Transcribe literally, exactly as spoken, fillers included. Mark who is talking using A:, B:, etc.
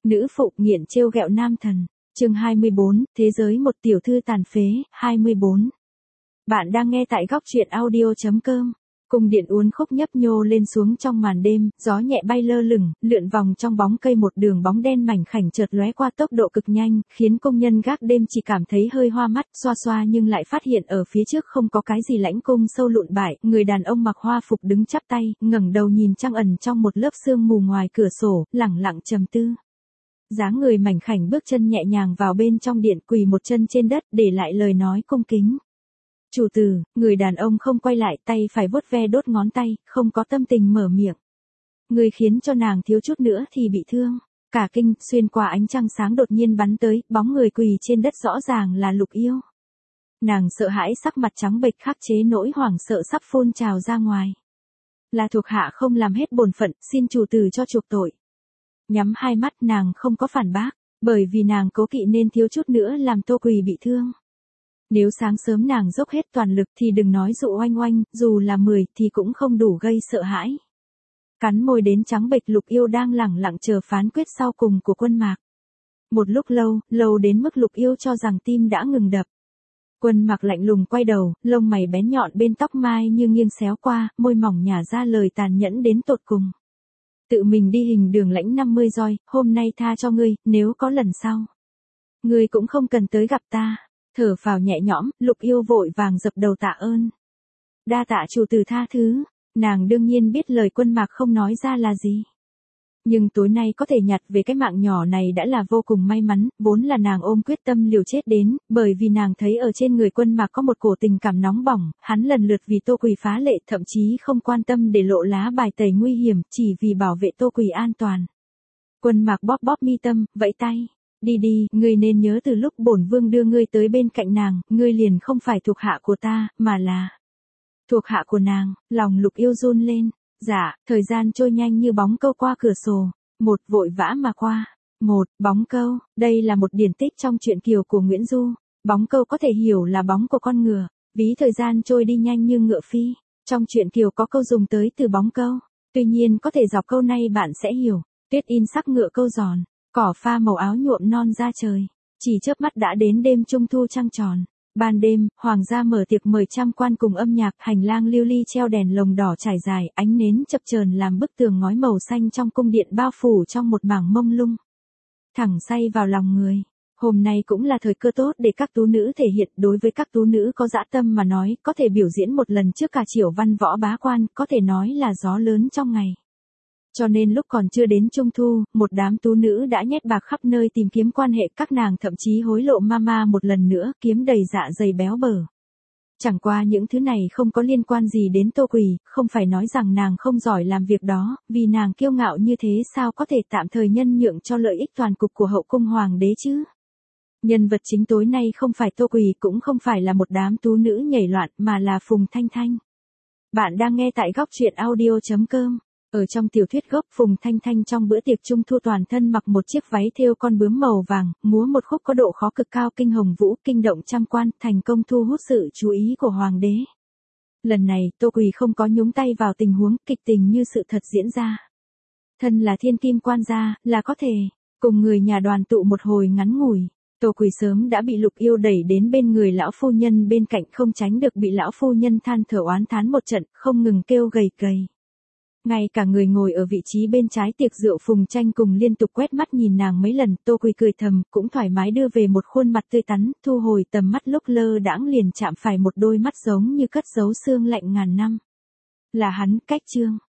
A: Nữ phụ nghiện trêu ghẹo nam thần. Chương hai mươi bốn, thế giới một tiểu thư tàn phế. hai mươi bốn. Bạn đang nghe tại góc truyện audio chấm com. Cung điện uốn khúc nhấp nhô lên xuống trong màn đêm, gió nhẹ bay lơ lửng, lượn vòng trong bóng cây, một đường bóng đen mảnh khảnh chợt lóe qua tốc độ cực nhanh, khiến công nhân gác đêm chỉ cảm thấy hơi hoa mắt, xoa xoa nhưng lại phát hiện ở phía trước không có cái gì lãnh cung sâu lụn bại, người đàn ông mặc hoa phục đứng chắp tay, ngẩng đầu nhìn trăng ẩn trong một lớp sương mù ngoài cửa sổ, lẳng lặng trầm tư. Dáng người mảnh khảnh bước chân nhẹ nhàng vào bên trong điện, quỳ một chân trên đất, để lại lời nói cung kính. Chủ tử. Người đàn ông không quay lại, tay phải vuốt ve đốt ngón tay, không có tâm tình mở miệng. Người khiến cho nàng thiếu chút nữa thì bị thương. Cả kinh, xuyên qua ánh trăng sáng đột nhiên bắn tới, bóng người quỳ trên đất rõ ràng là Lục Yêu. Nàng sợ hãi, sắc mặt trắng bệch, khắc chế nỗi hoảng sợ sắp phun trào ra ngoài. Là thuộc hạ không làm hết bổn phận, xin chủ tử cho chuộc tội. Nhắm hai mắt, nàng không có phản bác, bởi vì nàng cố kỵ nên thiếu chút nữa làm Tô Quỳ bị thương. Nếu sáng sớm nàng dốc hết toàn lực thì đừng nói dụ oanh oanh, dù là mười thì cũng không đủ gây sợ hãi. Cắn môi đến trắng bệch, Lục Yêu đang lẳng lặng chờ phán quyết sau cùng của Quân Mạc. Một lúc lâu, lâu đến mức Lục Yêu cho rằng tim đã ngừng đập. Quân Mạc lạnh lùng quay đầu, lông mày bén nhọn bên tóc mai như nghiêng xéo qua, môi mỏng nhả ra lời tàn nhẫn đến tột cùng. Tự mình đi hình đường lãnh năm mươi roi, hôm nay tha cho ngươi, nếu có lần sau. Ngươi cũng không cần tới gặp ta. Thở phào nhẹ nhõm, Lục Yêu vội vàng dập đầu tạ ơn. Đa tạ chủ tử tha thứ. Nàng đương nhiên biết lời Quân Mạc không nói ra là gì. Nhưng tối nay có thể nhặt về cái mạng nhỏ này đã là vô cùng may mắn, vốn là nàng ôm quyết tâm liều chết đến, bởi vì nàng thấy ở trên người Quân Mạc có một cổ tình cảm nóng bỏng, hắn lần lượt vì Tô Quỳ phá lệ, thậm chí không quan tâm để lộ lá bài tẩy nguy hiểm, chỉ vì bảo vệ Tô Quỳ an toàn. Quân Mạc bóp bóp mi tâm, vẫy tay. Đi đi, ngươi nên nhớ từ lúc bổn vương đưa ngươi tới bên cạnh nàng, ngươi liền không phải thuộc hạ của ta, mà là thuộc hạ của nàng. Lòng Lục Yêu run lên. Dạ, thời gian trôi nhanh như bóng câu qua cửa sổ. Một vội vã mà qua. Một, bóng câu, đây là một điển tích trong truyện Kiều của Nguyễn Du. Bóng câu có thể hiểu là bóng của con ngựa, ví thời gian trôi đi nhanh như ngựa phi. Trong truyện Kiều có câu dùng tới từ bóng câu. Tuy nhiên có thể dọc câu này bạn sẽ hiểu. Tuyết in sắc ngựa câu giòn. Cỏ pha màu áo nhuộm non da trời. Chỉ chớp mắt đã đến đêm trung thu trăng tròn. Ban đêm, hoàng gia mở tiệc mời trăm quan cùng âm nhạc, hành lang lưu ly treo đèn lồng đỏ trải dài, ánh nến chập chờn làm bức tường ngói màu xanh trong cung điện bao phủ trong một mảng mông lung. Thẳng say vào lòng người. Hôm nay cũng là thời cơ tốt để các tú nữ thể hiện, đối với các tú nữ có dã tâm mà nói, có thể biểu diễn một lần trước cả triều văn võ bá quan, có thể nói là gió lớn trong ngày. Cho nên lúc còn chưa đến trung thu, một đám tú nữ đã nhét bạc khắp nơi tìm kiếm quan hệ, các nàng thậm chí hối lộ mama một lần nữa, kiếm đầy dạ dày béo bở. Chẳng qua những thứ này không có liên quan gì đến Tô Quỳ, không phải nói rằng nàng không giỏi làm việc đó, vì nàng kiêu ngạo như thế sao có thể tạm thời nhân nhượng cho lợi ích toàn cục của hậu cung hoàng đế chứ. Nhân vật chính tối nay không phải Tô Quỳ, cũng không phải là một đám tú nữ nhảy loạn, mà là Phùng Thanh Thanh. Bạn đang nghe tại góc truyện audio chấm com. Ở trong tiểu thuyết gốc, Phùng Thanh Thanh trong bữa tiệc trung thu toàn thân mặc một chiếc váy thêu con bướm màu vàng, múa một khúc có độ khó cực cao kinh hồng vũ, kinh động trăm quan, thành công thu hút sự chú ý của hoàng đế. Lần này, Tô Quỳ không có nhúng tay vào tình huống kịch tình như sự thật diễn ra. Thân là thiên kim quan gia, là có thể cùng người nhà đoàn tụ một hồi ngắn ngủi. Tô Quỳ sớm đã bị Lục Yêu đẩy đến bên người lão phu nhân bên cạnh, không tránh được bị lão phu nhân than thở oán thán một trận, không ngừng kêu gầy gầy. Ngay cả người ngồi ở vị trí bên trái tiệc rượu Phùng Tranh cùng liên tục quét mắt nhìn nàng mấy lần, Tô Quỳ cười thầm, cũng thoải mái đưa về một khuôn mặt tươi tắn, thu hồi tầm mắt lúc lơ đãng liền chạm phải một đôi mắt giống như cất giấu xương lạnh ngàn năm. Là hắn, Cách Trương.